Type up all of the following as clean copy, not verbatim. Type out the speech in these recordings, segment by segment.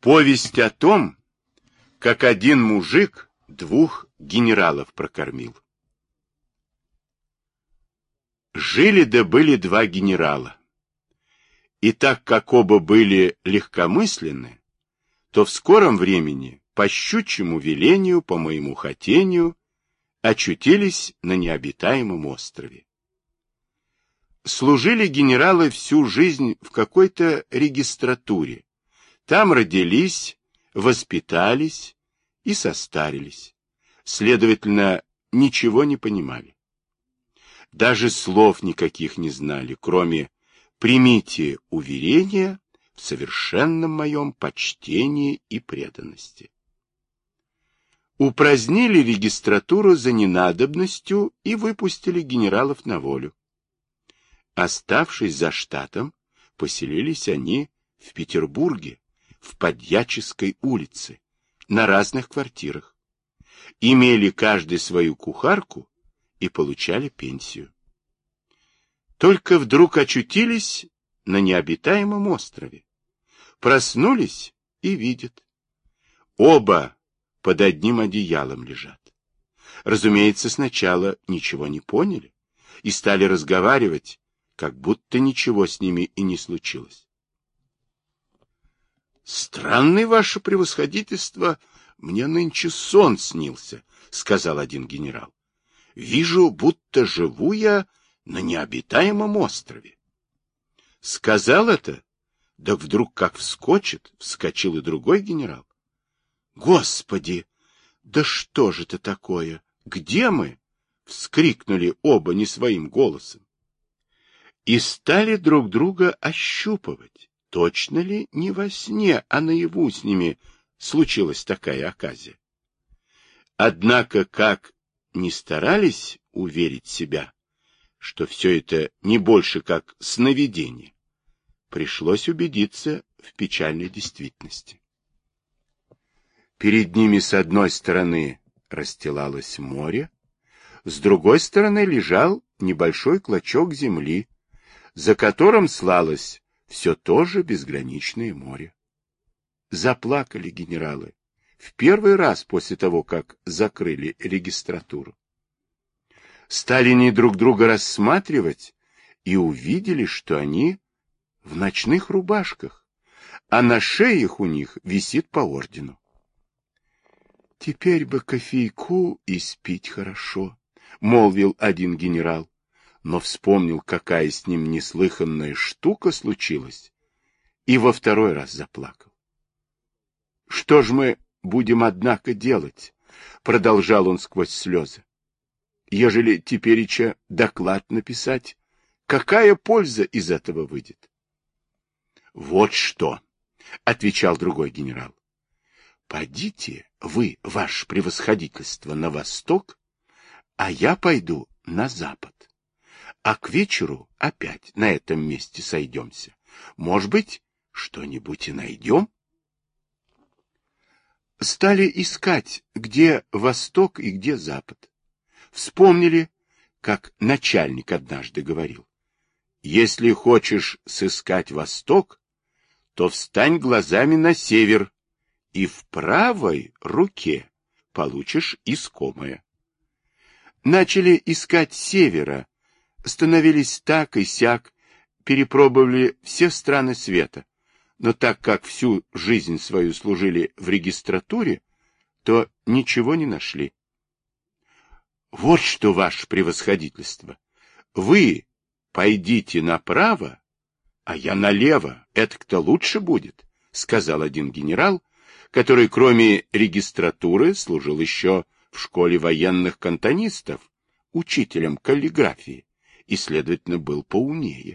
Повесть о том, как один мужик двух генералов прокормил. Жили да были два генерала. И так как оба были легкомысленны, то в скором времени, по щучьему велению, по моему хотению, очутились на необитаемом острове. Служили генералы всю жизнь в какой-то регистратуре. Там родились, воспитались и состарились. Следовательно, ничего не понимали. Даже слов никаких не знали, кроме «примите уверение в совершенном моем почтении и преданности». Упразднили регистратуру за ненадобностью и выпустили генералов на волю. Оставшись за штатом, поселились они в Петербурге, в Подьяческой улице, на разных квартирах. Имели каждый свою кухарку и получали пенсию. Только вдруг очутились на необитаемом острове. Проснулись и видят. Оба под одним одеялом лежат. Разумеется, сначала ничего не поняли и стали разговаривать, как будто ничего с ними и не случилось. «Странный ваше превосходительство, мне нынче сон снился», — сказал один генерал. «Вижу, будто живу я на необитаемом острове». Сказал это, да вдруг как вскочил и другой генерал. «Господи, да что же это такое? Где мы?» — вскрикнули оба не своим голосом. И стали друг друга ощупывать, точно ли не во сне, а наяву с ними случилась такая оказия. Однако, как ни старались уверить себя, что все это не больше как сновидение, пришлось убедиться в печальной действительности. Перед ними с одной стороны расстилалось море, с другой стороны лежал небольшой клочок земли, за которым слалось все то же безграничное море. Заплакали генералы в первый раз после того, как закрыли регистратуру. Стали они друг друга рассматривать и увидели, что они в ночных рубашках, а на шеях у них висит по ордену. «Теперь бы кофейку и спить хорошо», — молвил один генерал, но вспомнил, какая с ним неслыханная штука случилась, и во второй раз заплакал. «Что ж мы будем, однако, делать?» — продолжал он сквозь слезы. «Ежели тепереча доклад написать, какая польза из этого выйдет?» «Вот что!» — отвечал другой генерал. «Подите вы, ваше превосходительство, на восток, а я пойду на запад. А к вечеру опять на этом месте сойдемся. Может быть, что-нибудь и найдем?» Стали искать, где восток и где запад. Вспомнили, как начальник однажды говорил: «Если хочешь сыскать восток, то встань глазами на север, и в правой руке получишь искомое». Начали искать севера, становились так и сяк, перепробовали все страны света, но так как всю жизнь свою служили в регистратуре, то ничего не нашли. «Вот что, ваше превосходительство, вы пойдите направо, а я налево, это-то лучше будет», — сказал один генерал, который кроме регистратуры служил еще в школе военных кантонистов, учителем каллиграфии, и, следовательно, был поумнее.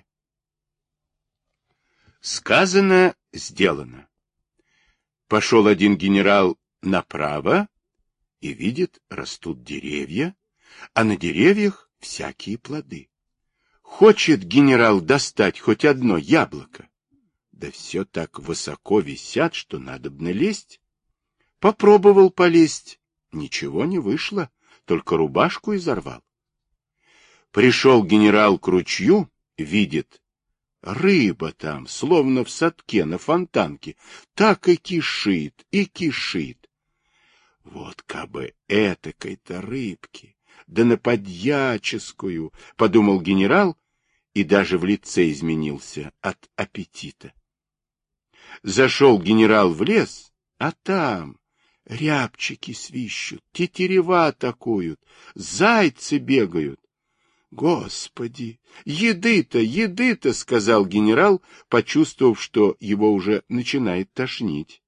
Сказано, сделано. Пошел один генерал направо и видит, растут деревья, а на деревьях всякие плоды. Хочет генерал достать хоть одно яблоко, да все так высоко висят, что надобно лезть. Попробовал полезть, ничего не вышло, только рубашку изорвал. Пришел генерал к ручью, видит, Рыба там, словно в садке на фонтанке, так и кишит, и кишит. Вот кабы этакой-то рыбки, да на подьяческую, — подумал генерал, и даже в лице изменился от аппетита. Зашел генерал в лес, а там рябчики свищут, тетерева атакуют, зайцы бегают. Господи, еды-то, — сказал генерал, почувствовав, что его уже начинает тошнить.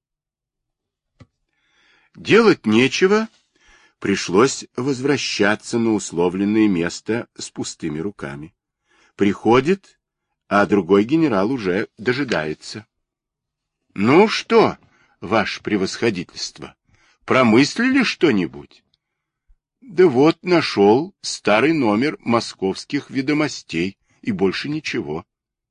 Делать нечего, пришлось возвращаться на условленное место с пустыми руками. Приходит, а другой генерал уже дожидается. — Ну что, ваше превосходительство, промыслили что-нибудь? — Да вот нашел старый номер московских ведомостей, и больше ничего.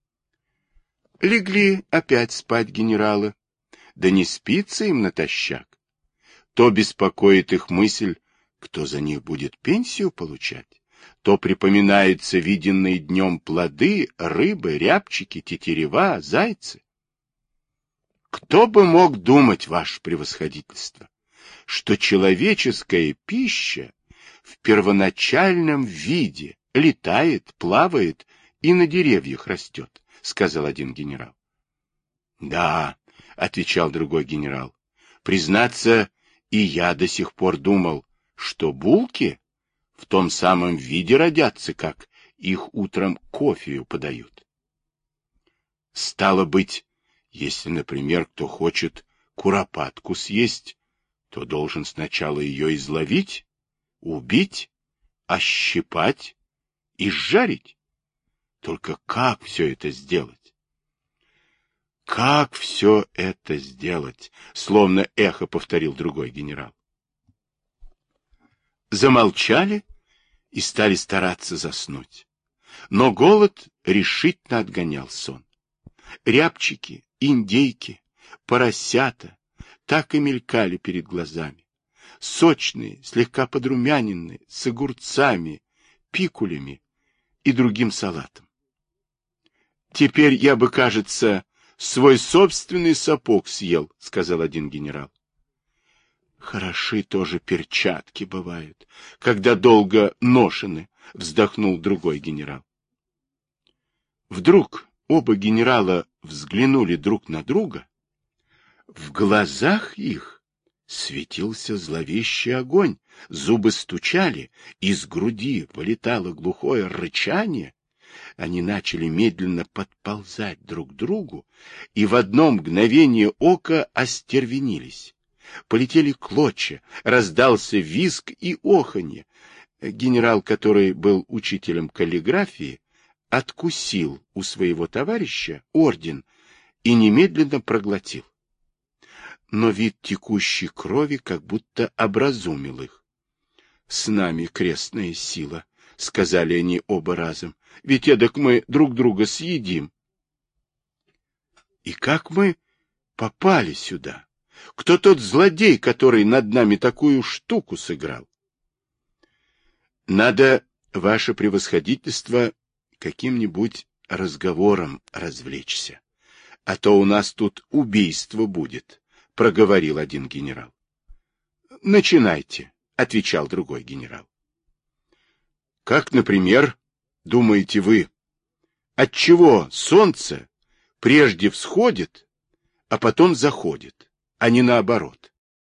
Легли опять спать генералы, да не спится им натощак. То беспокоит их мысль, кто за них будет пенсию получать, то припоминаются виденные днем плоды, рыбы, рябчики, тетерева, зайцы. Кто бы мог думать, ваше превосходительство, что человеческая пища в первоначальном виде летает, плавает и на деревьях растет, — сказал один генерал. — Да, — отвечал другой генерал, — признаться, и я до сих пор думал, что булки в том самом виде родятся, как их утром кофею подают. Стало быть, если, например, кто хочет куропатку съесть, то должен сначала ее изловить, убить, ощипать и сжарить. Только как все это сделать? Как все это сделать? Словно эхо повторил другой генерал. Замолчали и стали стараться заснуть. Но голод решительно отгонял сон. Рябчики, индейки, поросята так и мелькали перед глазами. Сочные, слегка подрумяненные, с огурцами, пикулями и другим салатом. Теперь я бы, кажется, свой собственный сапог съел, — сказал один генерал. Хороши тоже перчатки бывают, когда долго ношены, — вздохнул другой генерал. Вдруг оба генерала взглянули друг на друга. В глазах их светился зловещий огонь, зубы стучали, из груди вылетало глухое рычание. Они начали медленно подползать друг к другу и в одно мгновение ока остервенились. Полетели клочья, раздался визг и оханье. Генерал, который был учителем каллиграфии, откусил у своего товарища орден и немедленно проглотил. Но вид текущей крови как будто образумил их. — С нами крестная сила, — сказали они оба разом, — ведь эдак мы друг друга съедим. — И как мы попали сюда? Кто тот злодей, который над нами такую штуку сыграл? — Надо, ваше превосходительство, каким-нибудь разговором развлечься, а то у нас тут убийство будет, — проговорил один генерал. — Начинайте, — отвечал другой генерал. — Как, например, думаете вы, отчего солнце прежде всходит, а потом заходит, а не наоборот?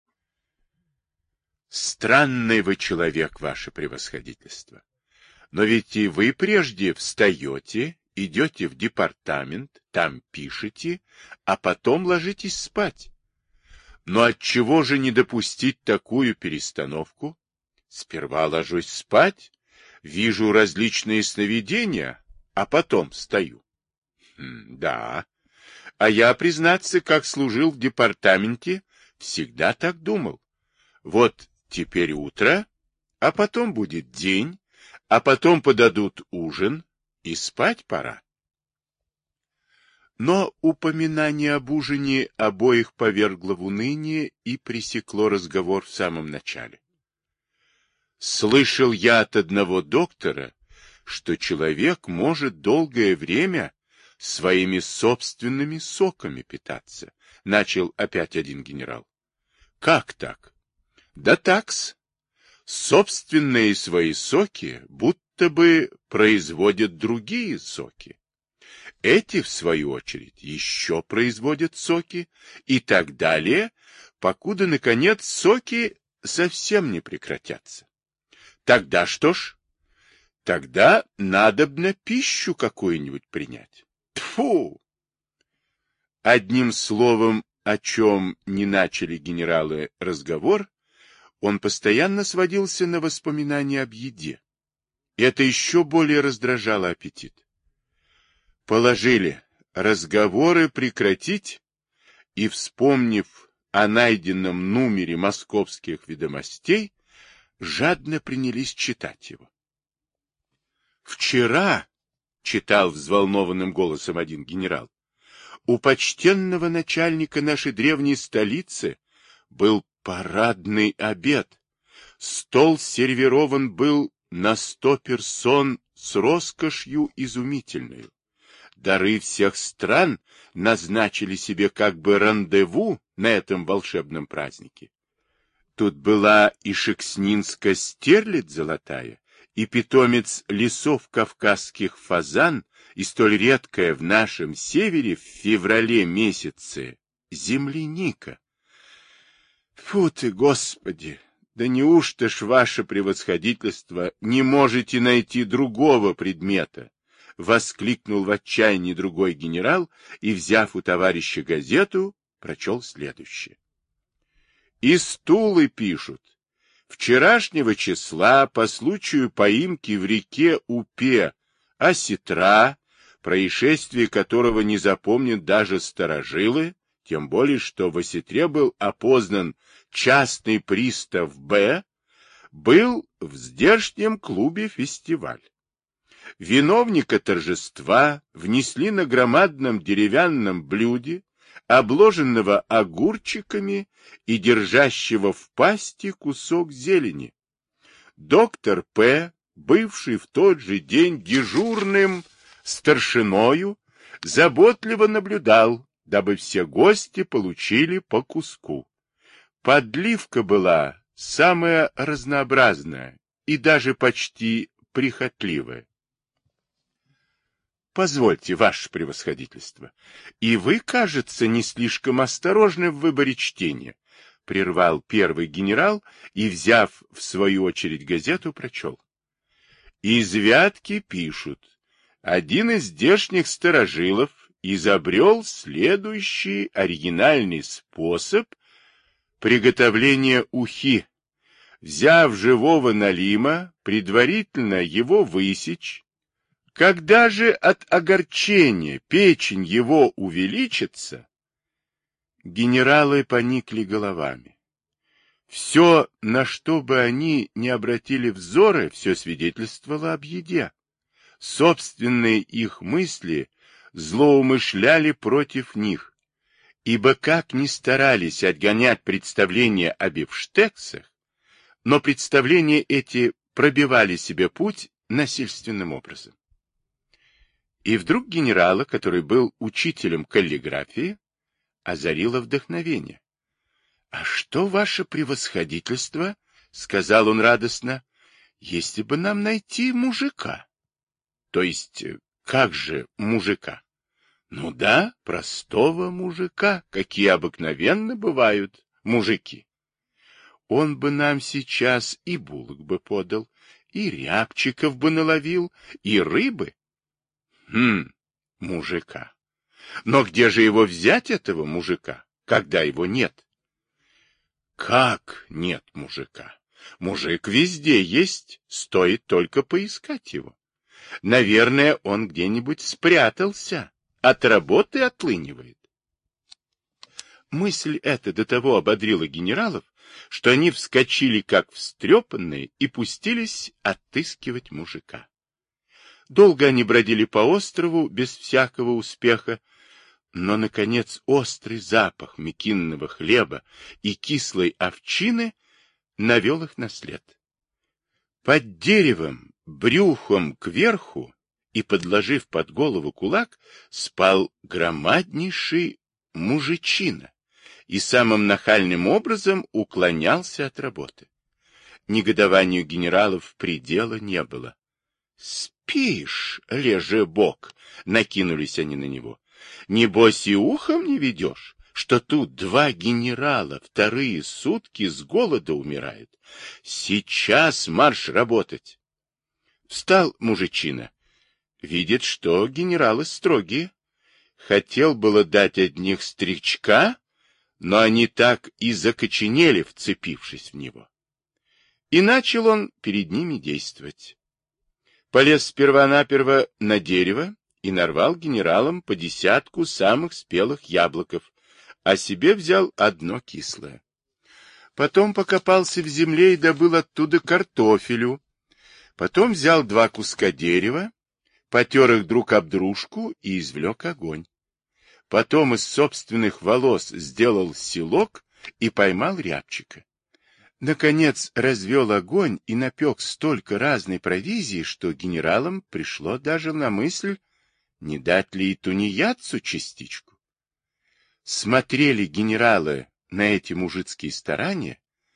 — Странный вы человек, ваше превосходительство. Но ведь и вы прежде встаете, идете в департамент, там пишете, а потом ложитесь спать. Но отчего же не допустить такую перестановку? Сперва ложусь спать, вижу различные сновидения, а потом встаю. Да, а я, признаться, как служил в департаменте, всегда так думал. Вот теперь утро, а потом будет день, а потом подадут ужин, и спать пора. Но упоминание об ужине обоих повергло в уныние и пресекло разговор в самом начале. Слышал я от одного доктора, что человек может долгое время своими собственными соками питаться, начал опять один генерал. Как так? Да такс. Собственные свои соки будто бы производят другие соки. Эти, в свою очередь, еще производят соки и так далее, покуда, наконец, соки совсем не прекратятся. Тогда что ж? Тогда надобно пищу какую-нибудь принять. Тфу! Одним словом, о чем не начали генералы разговор, он постоянно сводился на воспоминания об еде. И это еще более раздражало аппетит. Положили разговоры прекратить и, вспомнив о найденном номере московских ведомостей, жадно принялись читать его. «Вчера, — читал взволнованным голосом один генерал, — у почтенного начальника нашей древней столицы был парадный обед. Стол сервирован был на 100 персон с роскошью изумительной. Дары всех стран назначили себе как бы рандеву на этом волшебном празднике. Тут была и шекснинская стерлядь золотая, и питомец лесов кавказских фазан, и столь редкая в нашем севере в феврале месяце земляника. Фу ты, Господи! Да неужто ж ваше превосходительство не можете найти другого предмета? Воскликнул в отчаянии другой генерал и, взяв у товарища газету, прочел следующее. Из Тулы пишут. Вчерашнего числа по случаю поимки в реке Упе осетра, происшествие которого не запомнят даже старожилы, тем более что в осетре был опознан частный пристав Б, был в здешнем клубе фестиваль. Виновника торжества внесли на громадном деревянном блюде, обложенного огурчиками и держащего в пасти кусок зелени. Доктор П., бывший в тот же день дежурным старшиною, заботливо наблюдал, дабы все гости получили по куску. Подливка была самая разнообразная и даже почти прихотливая. Позвольте, ваше превосходительство, и вы, кажется, не слишком осторожны в выборе чтения, прервал первый генерал и, взяв в свою очередь газету, прочел. Из Вятки пишут, один из здешних старожилов изобрел следующий оригинальный способ приготовления ухи. Взяв живого налима, предварительно его высечь, когда же от огорчения печень его увеличится, генералы поникли головами. Все, на что бы они ни обратили взоры, все свидетельствовало об еде. Собственные их мысли злоумышляли против них, ибо как ни старались отгонять представления о бифштексах, но представления эти пробивали себе путь насильственным образом. И вдруг генерала, который был учителем каллиграфии, озарило вдохновение. — А что, ваше превосходительство, — сказал он радостно, — если бы нам найти мужика? — То есть, как же мужика? — Ну да, простого мужика, какие обыкновенно бывают мужики. Он бы нам сейчас и булок бы подал, и рябчиков бы наловил, и рыбы. Мужика. Но где же его взять, этого мужика, когда его нет? Как нет мужика? Мужик везде есть, стоит только поискать его. Наверное, он где-нибудь спрятался, от работы отлынивает. Мысль эта до того ободрила генералов, что они вскочили как встрепанные и пустились отыскивать мужика. Долго они бродили по острову без всякого успеха, но, наконец, острый запах мекинного хлеба и кислой овчины навел их на след. Под деревом, брюхом кверху и, подложив под голову кулак, спал громаднейший мужичина и самым нахальным образом уклонялся от работы. Негодованию генералов предела не было. «Спишь, лежебок!» — накинулись они на него. «Небось и ухом не ведешь, что тут два генерала вторые сутки с голода умирают. Сейчас марш работать!» Встал мужичина. Видит, что генералы строгие. Хотел было дать одних стричка, но они так и закоченели, вцепившись в него. И начал он перед ними действовать. Полез сперва-наперво на дерево и нарвал генералам по 10 самых спелых яблоков, а себе взял одно кислое. Потом покопался в земле и добыл оттуда картофелю. Потом взял 2 куска дерева, потер их друг об дружку и извлек огонь. Потом из собственных волос сделал селок и поймал рябчика. Наконец развел огонь и напек столько разной провизии, что генералам пришло даже на мысль, не дать ли и тунеядцу частичку. Смотрели генералы на эти мужицкие старания,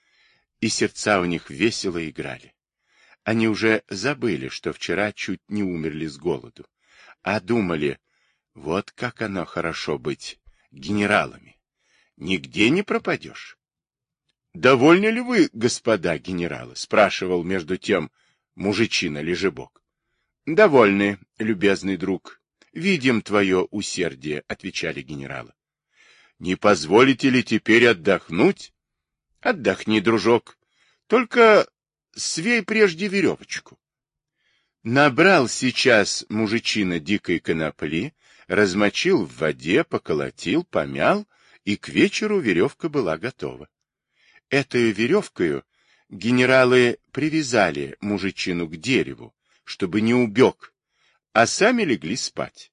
и сердца у них весело играли. Они уже забыли, что вчера чуть не умерли с голоду, а думали, вот как оно хорошо быть генералами. Нигде не пропадешь. «Довольны ли вы, господа генералы?» — спрашивал между тем мужичина Лежебок. «Довольны, любезный друг. Видим твое усердие», — отвечали генералы. «Не позволите ли теперь отдохнуть?» «Отдохни, дружок. Только свей прежде веревочку». Набрал сейчас мужичина дикой конопли, размочил в воде, поколотил, помял, и к вечеру веревка была готова. Этой веревкою генералы привязали мужичину к дереву, чтобы не убег, а сами легли спать.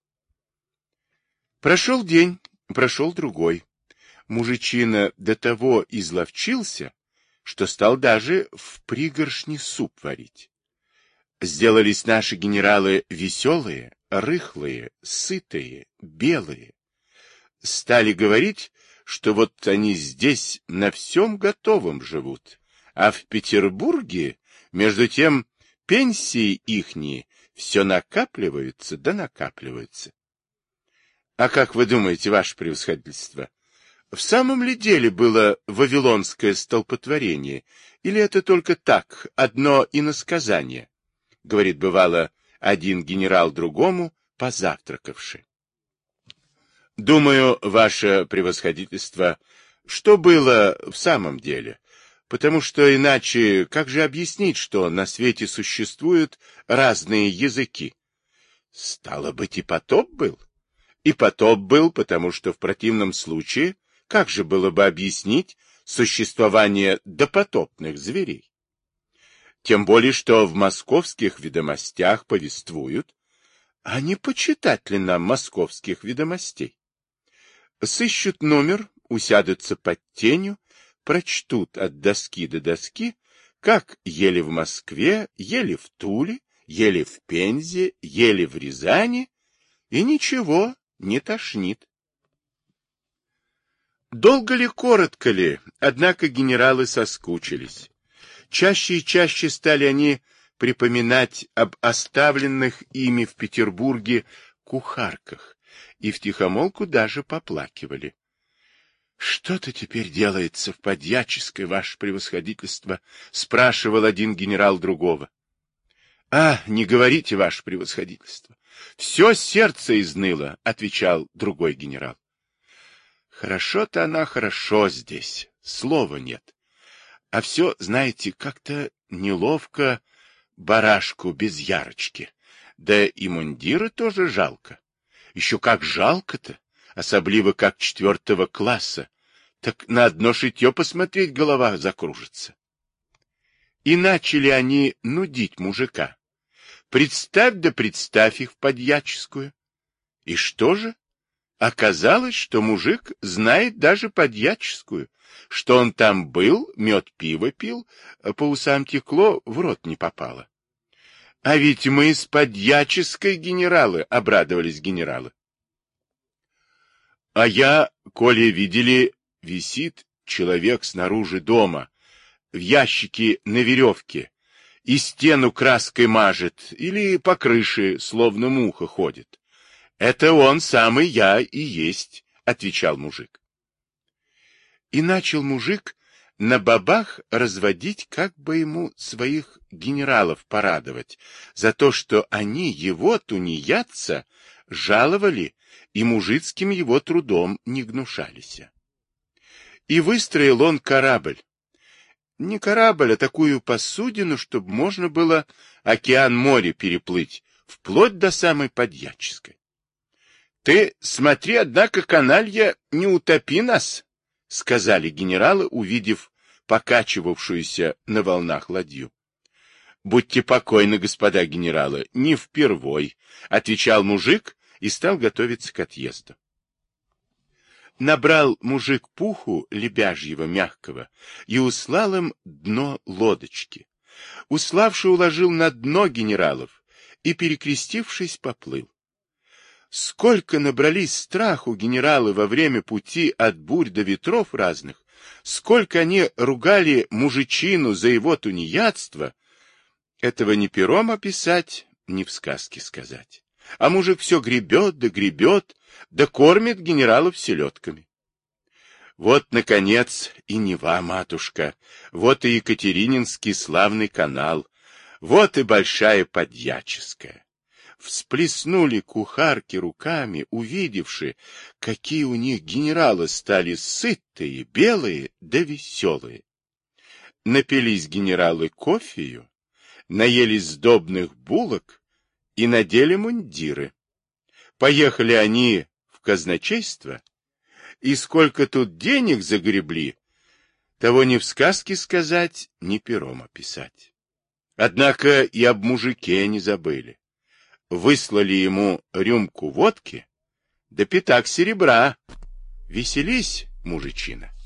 Прошел день, прошел другой. Мужичина до того изловчился, что стал даже в пригоршни суп варить. Сделались наши генералы веселые, рыхлые, сытые, белые. Стали говорить, что вот они здесь на всем готовом живут, а в Петербурге, между тем, пенсии ихние все накапливаются да накапливаются. А как вы думаете, ваше превосходительство, в самом ли деле было вавилонское столпотворение, или это только так, одно иносказание? Говорит, бывало, один генерал другому, позавтракавши. Думаю, ваше превосходительство, что было в самом деле, потому что иначе как же объяснить, что на свете существуют разные языки? Стало быть, и потоп был. И потоп был, потому что в противном случае как же было бы объяснить существование допотопных зверей? Тем более, что в московских ведомостях повествуют, а не почитать ли нам московских ведомостей? Сыщут номер, усядутся под тенью, прочтут от доски до доски, как ели в Москве, ели в Туле, ели в Пензе, ели в Рязани, и ничего не тошнит. Долго ли, коротко ли, однако генералы соскучились. Чаще и чаще стали они припоминать об оставленных ими в Петербурге кухарках, и втихомолку даже поплакивали. — Что-то теперь делается в подьяческой, ваше превосходительство? — спрашивал один генерал другого. — А, не говорите, ваше превосходительство. Все сердце изныло, — отвечал другой генерал. — Хорошо-то она хорошо здесь, слова нет. А все, знаете, как-то неловко барашку без ярочки. Да и мундира тоже жалко. Еще как жалко-то, особливо как 4 класса. Так на одно шитье посмотреть голова закружится. И начали они нудить мужика. Представь да представь их в подьяческую. И что же? Оказалось, что мужик знает даже подьяческую, что он там был, мед пиво пил, по усам текло, в рот не попало. А ведь мы с подьяческой генералы, обрадовались генералы. А я, коли видели, висит человек снаружи дома, в ящике на веревке, и стену краской мажет, или по крыше, словно муха ходит. Это он самый я и есть, отвечал мужик. И начал мужик на бабах разводить, как бы ему своих генералов порадовать, за то, что они его, тунеядца, жаловали и мужицким его трудом не гнушались. И выстроил он корабль. Не корабль, а такую посудину, чтобы можно было океан-море переплыть, вплоть до самой Подьяческой. Ты смотри, однако, каналья, не утопи нас, — сказали генералы, увидев покачивавшуюся на волнах ладью. — Будьте покойны, господа генералы, не впервой, — отвечал мужик и стал готовиться к отъезду. Набрал мужик пуху лебяжьего мягкого и услал им дно лодочки. Уславший уложил на дно генералов и, перекрестившись, поплыл. Сколько набрались страху генералы во время пути от бурь до ветров разных, сколько они ругали мужичину за его тунеядство, этого ни пером описать, ни в сказке сказать. А мужик все гребет, да кормит генералов селедками. Вот, наконец, и Нева, матушка, вот и Екатерининский славный канал, вот и Большая Подьяческая. Всплеснули кухарки руками, увидевши, какие у них генералы стали сытые, белые да веселые. Напились генералы кофею, наелись сдобных булок и надели мундиры. Поехали они в казначейство, и сколько тут денег загребли, того ни в сказке сказать, ни пером описать. Однако и об мужике не забыли. Выслали ему рюмку водки, да пятак серебра. Веселись, мужичина.